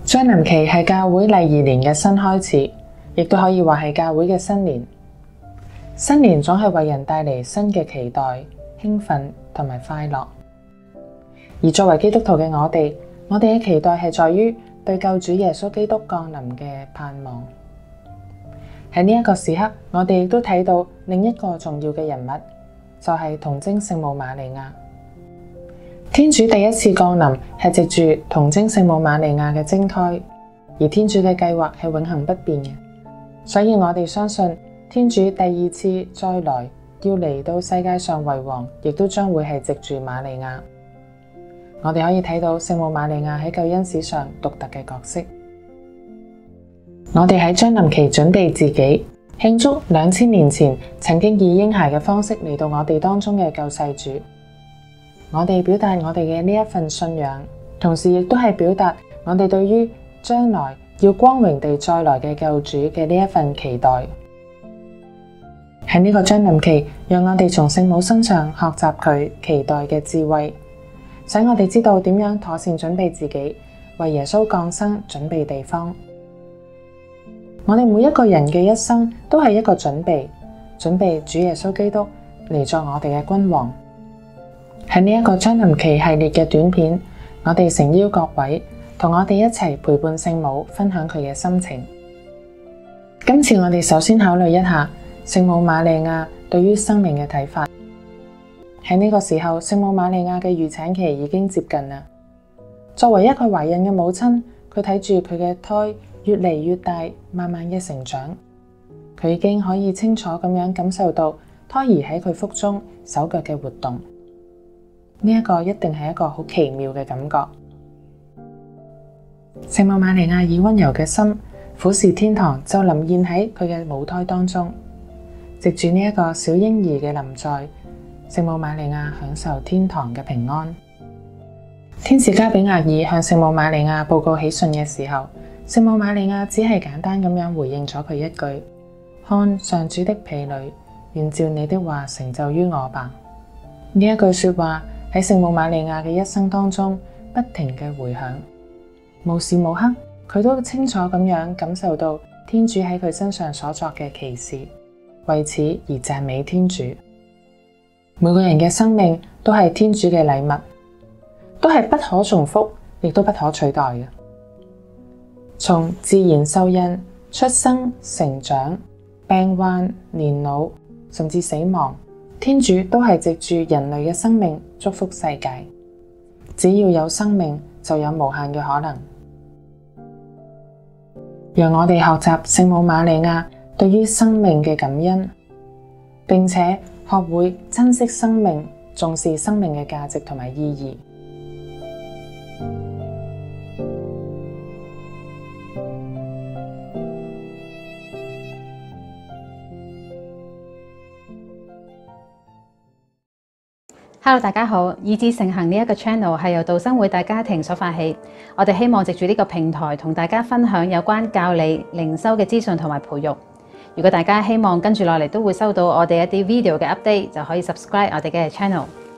將臨期係教會禮儀年嘅新開始，亦都可以話係教會嘅新年。新年總係為人帶嚟新嘅期待、興奮同埋快樂。而作為基督徒嘅我哋嘅期待係在於對救主耶穌基督降臨嘅盼望。喺呢一個時刻，我哋亦都睇到另一個重要嘅人物，就係童貞聖母瑪利亞。天主第一次降臨係藉住童貞聖母瑪利亞嘅貞胎，而天主嘅計劃係永恆不變嘅，所以我哋相信天主第二次再來要嚟到世界上為王，亦都將會係藉住瑪利亞。我哋可以睇到聖母瑪利亞喺救恩史上獨特嘅角色。我哋喺將臨期準備自己，慶祝2000年前曾經以嬰孩嘅方式嚟到我哋當中嘅救世主。我哋表達我哋嘅呢一份信仰，同時亦都係表達我哋對於將來要光榮地再來嘅救主嘅呢一份期待。喺呢個將臨期，讓我哋從聖母身上學習佢期待嘅智慧，使我哋知道點樣妥善準備自己，為耶穌降生準備地方。我哋每一個人嘅一生都係一個準備主耶穌基督嚟作我哋嘅君王。喺呢一個將臨期系列嘅短片，我哋誠邀各位同我哋一齊陪伴聖母，分享佢嘅心情。今次我哋首先考慮一下聖母瑪利亞對於生命嘅睇法。喺呢個時候，聖母瑪利亞嘅預產期已經接近啦。作為一個懷孕嘅母親，佢睇住佢嘅胎越嚟越大，慢慢嘅成長，佢已經可以清楚咁樣感受到胎兒喺佢腹中手腳嘅活動。呢一個一定係一個好奇妙嘅感覺。聖母瑪利亞以溫柔嘅心俯視天堂，就臨現喺佢嘅母胎當中。藉住呢一個小嬰兒嘅臨在，聖母瑪利亞享受天堂嘅平安。天使加俾額爾向聖母瑪利亞報告喜訊嘅時候，聖母瑪利亞只係簡單咁樣回應咗佢一句：看上主的婢女，願照你的話成就於我吧。呢一句說話喺聖母瑪利亞嘅一生當中不停嘅回響，無時無刻佢都清楚咁樣感受到天主喺佢身上所作嘅奇事，為此而讚美天主。每個人嘅生命都係天主嘅禮物，都係不可重複，亦都不可取代嘅。從自然受孕、出生、成長、病患、年老，甚至死亡，天主都係藉住人類嘅生命祝福世界。只要有生命，就有無限嘅可能。讓我哋學習聖母瑪利亞對於生命嘅感恩，並且學會珍惜生命，重視生命嘅價值同埋意義。 Hello， 大家好！意志成行呢一個 channel 係由道生會大家庭所發起，我哋希望藉住呢個平台同大家分享有關教理、靈修嘅資訊同埋培育。如果大家希望跟住落嚟都會收到我哋一啲 video 嘅 update，就可以 subscribe 我哋嘅 channel。